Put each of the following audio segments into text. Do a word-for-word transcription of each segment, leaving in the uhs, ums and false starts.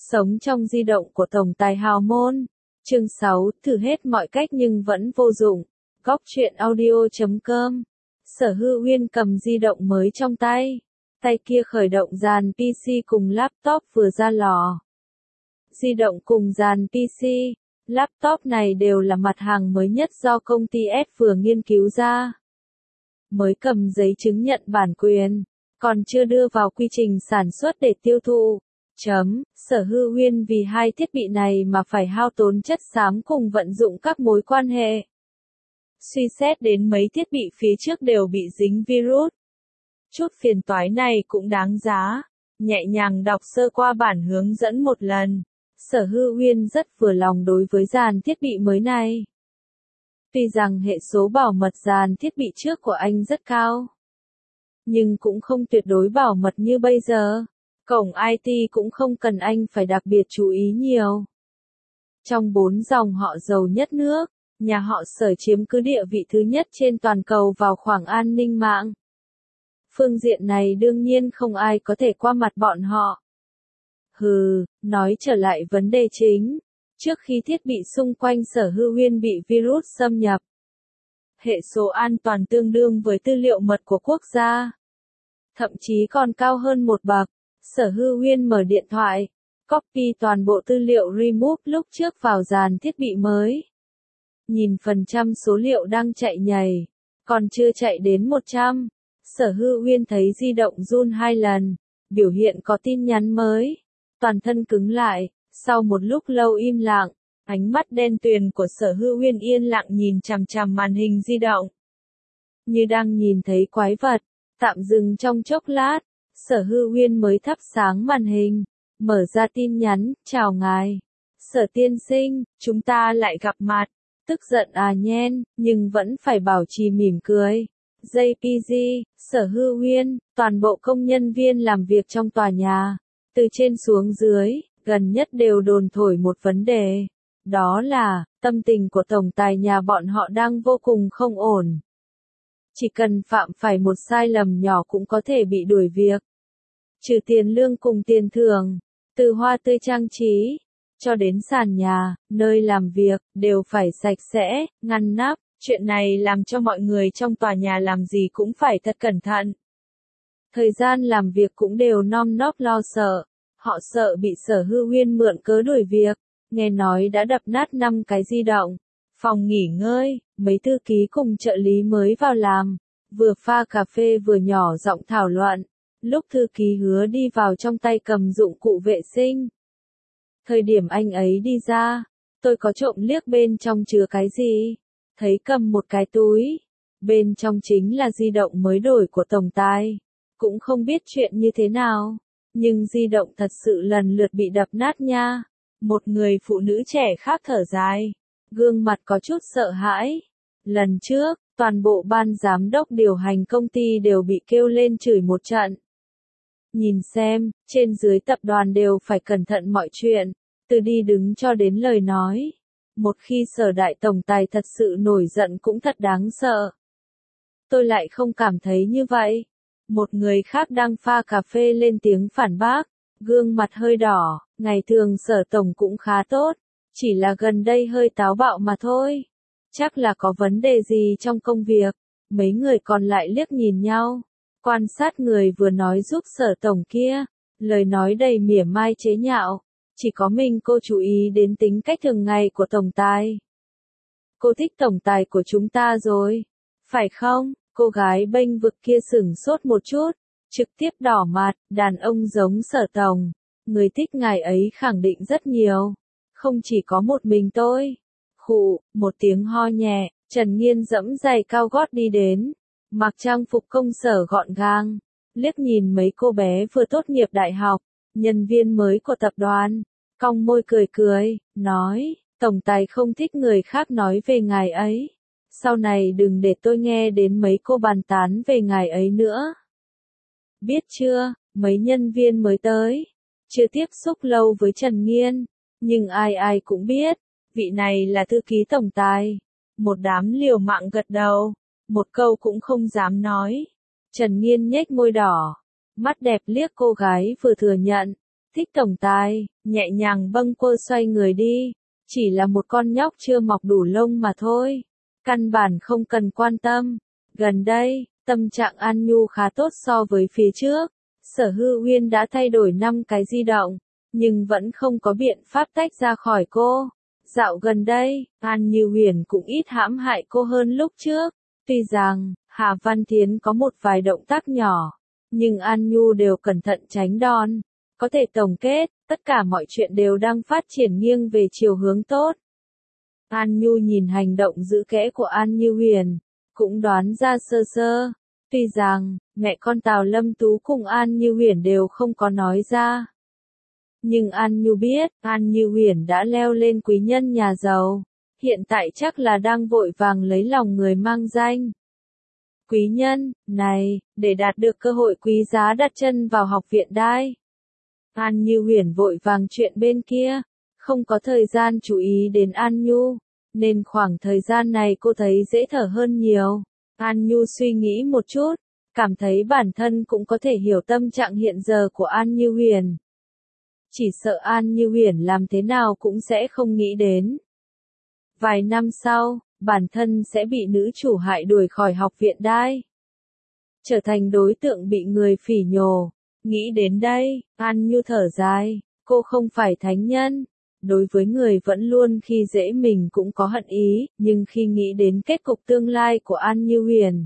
Sống trong di động của tổng tài hào môn. Chương sáu, thử hết mọi cách nhưng vẫn vô dụng. Góc truyện audio chấm com. Sở Hữu Uyên cầm di động mới trong tay. Tay kia khởi động dàn pê xê cùng laptop vừa ra lò. Di động cùng dàn pê xê, laptop này đều là mặt hàng mới nhất do công ty S vừa nghiên cứu ra. Mới cầm giấy chứng nhận bản quyền, còn chưa đưa vào quy trình sản xuất để tiêu thụ. Chấm, Sở Hữu Uyên vì hai thiết bị này mà phải hao tốn chất xám cùng vận dụng các mối quan hệ. Suy xét đến mấy thiết bị phía trước đều bị dính virus. Chút phiền toái này cũng đáng giá. Nhẹ nhàng đọc sơ qua bản hướng dẫn một lần. Sở Hữu Uyên rất vừa lòng đối với dàn thiết bị mới này. Tuy rằng hệ số bảo mật dàn thiết bị trước của anh rất cao, nhưng cũng không tuyệt đối bảo mật như bây giờ. Cổng i tê cũng không cần anh phải đặc biệt chú ý nhiều. Trong bốn dòng họ giàu nhất nước, nhà họ Sở chiếm cứ địa vị thứ nhất trên toàn cầu vào khoảng an ninh mạng. Phương diện này đương nhiên không ai có thể qua mặt bọn họ. Hừ, nói trở lại vấn đề chính. Trước khi thiết bị xung quanh Sở Hữu Uyên bị virus xâm nhập, hệ số an toàn tương đương với tư liệu mật của quốc gia. Thậm chí còn cao hơn một bậc. Sở Hữu Uyên mở điện thoại, copy toàn bộ tư liệu remove lúc trước vào dàn thiết bị mới. Nhìn phần trăm số liệu đang chạy nhảy, còn chưa chạy đến một trăm. Sở Hữu Uyên thấy di động run hai lần, biểu hiện có tin nhắn mới. Toàn thân cứng lại, sau một lúc lâu im lặng, ánh mắt đen tuyền của Sở Hữu Uyên yên lặng nhìn chằm chằm màn hình di động. Như đang nhìn thấy quái vật, tạm dừng trong chốc lát. Sở Hữu Uyên mới thắp sáng màn hình, mở ra tin nhắn, chào ngài. Sở tiên sinh, chúng ta lại gặp mặt. Tức giận à nhen, nhưng vẫn phải bảo trì mỉm cười. jê pê giê, Sở Hữu Uyên, toàn bộ công nhân viên làm việc trong tòa nhà, từ trên xuống dưới, gần nhất đều đồn thổi một vấn đề. Đó là, tâm tình của tổng tài nhà bọn họ đang vô cùng không ổn. Chỉ cần phạm phải một sai lầm nhỏ cũng có thể bị đuổi việc. Trừ tiền lương cùng tiền thưởng, từ hoa tươi trang trí, cho đến sàn nhà, nơi làm việc, đều phải sạch sẽ, ngăn nắp. Chuyện này làm cho mọi người trong tòa nhà làm gì cũng phải thật cẩn thận. Thời gian làm việc cũng đều nom nóp lo sợ. Họ sợ bị Sở Hữu Uyên mượn cớ đuổi việc. Nghe nói đã đập nát năm cái di động. Phòng nghỉ ngơi, mấy thư ký cùng trợ lý mới vào làm, vừa pha cà phê vừa nhỏ giọng thảo luận. Lúc thư ký Hứa đi vào trong tay cầm dụng cụ vệ sinh. Thời điểm anh ấy đi ra, tôi có trộm liếc bên trong chứa cái gì. Thấy cầm một cái túi. Bên trong chính là di động mới đổi của tổng tài. Cũng không biết chuyện như thế nào. Nhưng di động thật sự lần lượt bị đập nát nha. Một người phụ nữ trẻ khác thở dài. Gương mặt có chút sợ hãi. Lần trước, toàn bộ ban giám đốc điều hành công ty đều bị kêu lên chửi một trận. Nhìn xem, trên dưới tập đoàn đều phải cẩn thận mọi chuyện, từ đi đứng cho đến lời nói. Một khi Sở đại tổng tài thật sự nổi giận cũng thật đáng sợ. Tôi lại không cảm thấy như vậy. Một người khác đang pha cà phê lên tiếng phản bác, gương mặt hơi đỏ, ngày thường Sở tổng cũng khá tốt, chỉ là gần đây hơi táo bạo mà thôi. Chắc là có vấn đề gì trong công việc. Mấy người còn lại liếc nhìn nhau. Quan sát người vừa nói giúp Sở tổng kia, lời nói đầy mỉa mai chế nhạo, chỉ có mình cô chú ý đến tính cách thường ngày của tổng tài. Cô thích tổng tài của chúng ta rồi, phải không? Cô gái bênh vực kia sửng sốt một chút, trực tiếp đỏ mặt, đàn ông giống Sở tổng, người thích ngài ấy khẳng định rất nhiều, không chỉ có một mình tôi. Khụ, một tiếng ho nhẹ, Trần Nghiên dẫm giày cao gót đi đến. Mặc trang phục công sở gọn gàng, liếc nhìn mấy cô bé vừa tốt nghiệp đại học, nhân viên mới của tập đoàn, cong môi cười cười, nói, tổng tài không thích người khác nói về ngài ấy. Sau này đừng để tôi nghe đến mấy cô bàn tán về ngài ấy nữa. Biết chưa, mấy nhân viên mới tới, chưa tiếp xúc lâu với Trần Nghiên, nhưng ai ai cũng biết, vị này là thư ký tổng tài. Một đám liều mạng gật đầu. Một câu cũng không dám nói. Trần Nghiên nhếch môi đỏ, mắt đẹp liếc cô gái vừa thừa nhận, Thích tổng tài, nhẹ nhàng bâng quơ xoay người đi. Chỉ là một con nhóc chưa mọc đủ lông mà thôi. Căn bản không cần quan tâm. Gần đây, tâm trạng An Nhu khá tốt so với phía trước. Sở Hư Uyên đã thay đổi năm cái di động, nhưng vẫn không có biện pháp tách ra khỏi cô. Dạo gần đây, An Như Huyền cũng ít hãm hại cô hơn lúc trước. Tuy rằng, Hà Văn Thiến có một vài động tác nhỏ, nhưng An Nhu đều cẩn thận tránh đòn. Có thể tổng kết, tất cả mọi chuyện đều đang phát triển nghiêng về chiều hướng tốt. An Nhu nhìn hành động giữ kẽ của An Như Huyền, cũng đoán ra sơ sơ. Tuy rằng, mẹ con Tào Lâm Tú cùng An Như Huyền đều không có nói ra. Nhưng An Nhu biết, An Như Huyền đã leo lên quý nhân nhà giàu. Hiện tại chắc là đang vội vàng lấy lòng người mang danh. Quý nhân, này, để đạt được cơ hội quý giá đặt chân vào học viện đai. An Như Huyền vội vàng chuyện bên kia, không có thời gian chú ý đến An Nhu, nên khoảng thời gian này cô thấy dễ thở hơn nhiều. An Nhu suy nghĩ một chút, cảm thấy bản thân cũng có thể hiểu tâm trạng hiện giờ của An Như Huyền. Chỉ sợ An Như Huyền làm thế nào cũng sẽ không nghĩ đến. Vài năm sau, bản thân sẽ bị nữ chủ hại đuổi khỏi học viện đai. Trở thành đối tượng bị người phỉ nhổ. Nghĩ đến đây, An Nhu thở dài, cô không phải thánh nhân. Đối với người vẫn luôn khi dễ mình cũng có hận ý, nhưng khi nghĩ đến kết cục tương lai của An Như Huyền,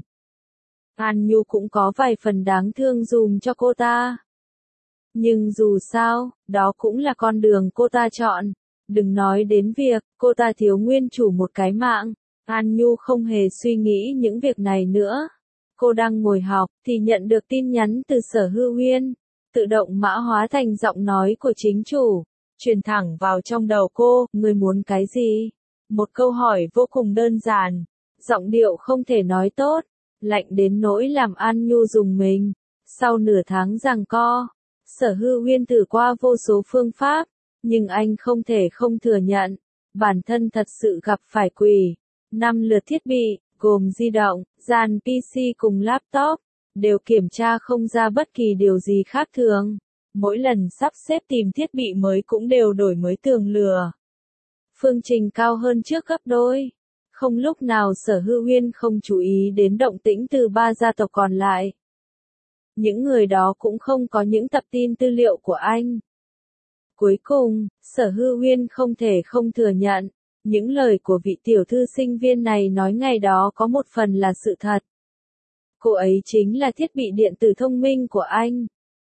An Nhu cũng có vài phần đáng thương dùm cho cô ta. Nhưng dù sao, đó cũng là con đường cô ta chọn. Đừng nói đến việc, cô ta thiếu nguyên chủ một cái mạng. An Nhu không hề suy nghĩ những việc này nữa. Cô đang ngồi học, thì nhận được tin nhắn từ Sở Hư Uyên. Tự động mã hóa thành giọng nói của chính chủ. Truyền thẳng vào trong đầu cô, người muốn cái gì? Một câu hỏi vô cùng đơn giản. Giọng điệu không thể nói tốt. Lạnh đến nỗi làm An Nhu rùng mình. Sau nửa tháng giằng co, Sở Hư Uyên thử qua vô số phương pháp. Nhưng anh không thể không thừa nhận. Bản thân thật sự gặp phải quỷ. Năm lượt thiết bị, gồm di động, dàn pê xê cùng laptop, đều kiểm tra không ra bất kỳ điều gì khác thường. Mỗi lần sắp xếp tìm thiết bị mới cũng đều đổi mới tường lửa. Phương trình cao hơn trước gấp đôi. Không lúc nào Sở Hư Uyên không chú ý đến động tĩnh từ ba gia tộc còn lại. Những người đó cũng không có những tập tin tư liệu của anh. Cuối cùng, Sở Hư Uyên không thể không thừa nhận. Những lời của vị tiểu thư sinh viên này nói ngày đó có một phần là sự thật. Cô ấy chính là thiết bị điện tử thông minh của anh.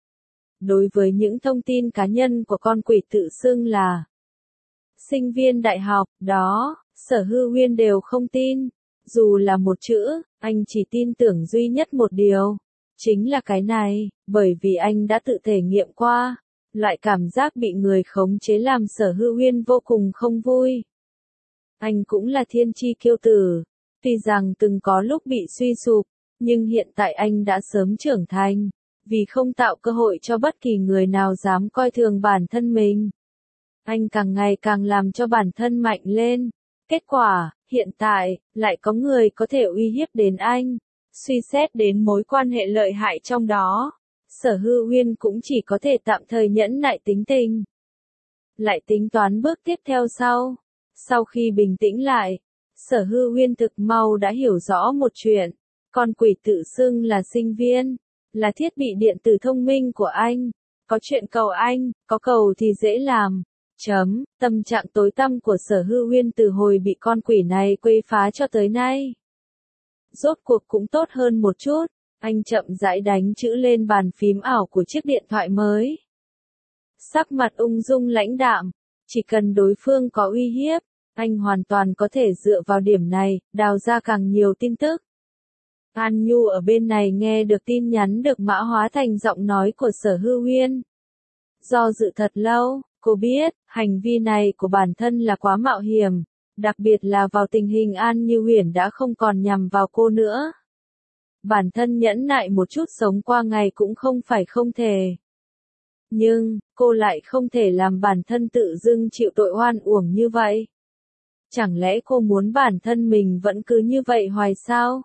Đối với những thông tin cá nhân của con quỷ tự xưng là sinh viên đại học, đó, Sở Hư Uyên đều không tin. Dù là một chữ, anh chỉ tin tưởng duy nhất một điều. Chính là cái này, bởi vì anh đã tự thể nghiệm qua. Loại cảm giác bị người khống chế làm Sở Hư Uyên vô cùng không vui. Anh cũng là thiên chi kiêu tử. Tuy rằng từng có lúc bị suy sụp, nhưng hiện tại anh đã sớm trưởng thành. Vì không tạo cơ hội cho bất kỳ người nào dám coi thường bản thân mình. Anh càng ngày càng làm cho bản thân mạnh lên. Kết quả, hiện tại, lại có người có thể uy hiếp đến anh. Suy xét đến mối quan hệ lợi hại trong đó, Sở Hư Uyên cũng chỉ có thể tạm thời nhẫn nại tính tình. Lại tính toán bước tiếp theo sau. Sau khi bình tĩnh lại, Sở Hư Uyên thực mau đã hiểu rõ một chuyện. Con quỷ tự xưng là sinh viên, là thiết bị điện tử thông minh của anh. Có chuyện cầu anh, có cầu thì dễ làm. Chấm, tâm trạng tối tăm của Sở Hư Uyên từ hồi bị con quỷ này quấy phá cho tới nay. Rốt cuộc cũng tốt hơn một chút, anh chậm rãi đánh chữ lên bàn phím ảo của chiếc điện thoại mới. Sắc mặt ung dung lãnh đạm, chỉ cần đối phương có uy hiếp, anh hoàn toàn có thể dựa vào điểm này, đào ra càng nhiều tin tức. An Nhu ở bên này nghe được tin nhắn được mã hóa thành giọng nói của Sở Hư Uyên. Do dự thật lâu, cô biết, hành vi này của bản thân là quá mạo hiểm, đặc biệt là vào tình hình An Như Huyền đã không còn nhằm vào cô nữa. Bản thân nhẫn nại một chút sống qua ngày cũng không phải không thể. Nhưng, cô lại không thể làm bản thân tự dưng chịu tội oan uổng như vậy. Chẳng lẽ cô muốn bản thân mình vẫn cứ như vậy hoài sao?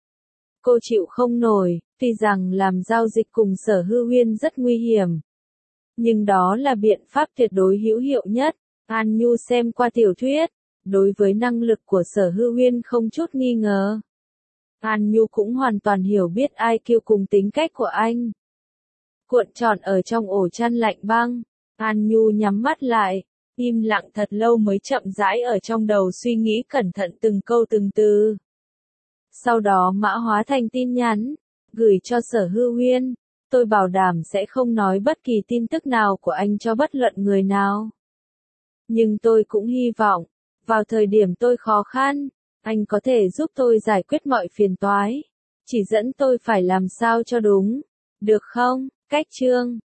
Cô chịu không nổi, tuy rằng làm giao dịch cùng Sở Hư Uyên rất nguy hiểm. Nhưng đó là biện pháp tuyệt đối hữu hiệu nhất. An Nhu xem qua tiểu thuyết, đối với năng lực của Sở Hư Huyên không chút nghi ngờ. An Nhu cũng hoàn toàn hiểu biết i kiu cùng tính cách của anh. Cuộn tròn ở trong ổ chăn lạnh băng, An Nhu nhắm mắt lại, im lặng thật lâu mới chậm rãi ở trong đầu suy nghĩ cẩn thận từng câu từng từ. Sau đó mã hóa thành tin nhắn, gửi cho Sở Hư Huyên. Tôi bảo đảm sẽ không nói bất kỳ tin tức nào của anh cho bất luận người nào. Nhưng tôi cũng hy vọng, vào thời điểm tôi khó khăn, anh có thể giúp tôi giải quyết mọi phiền toái. Chỉ dẫn tôi phải làm sao cho đúng. Được không? Cách chương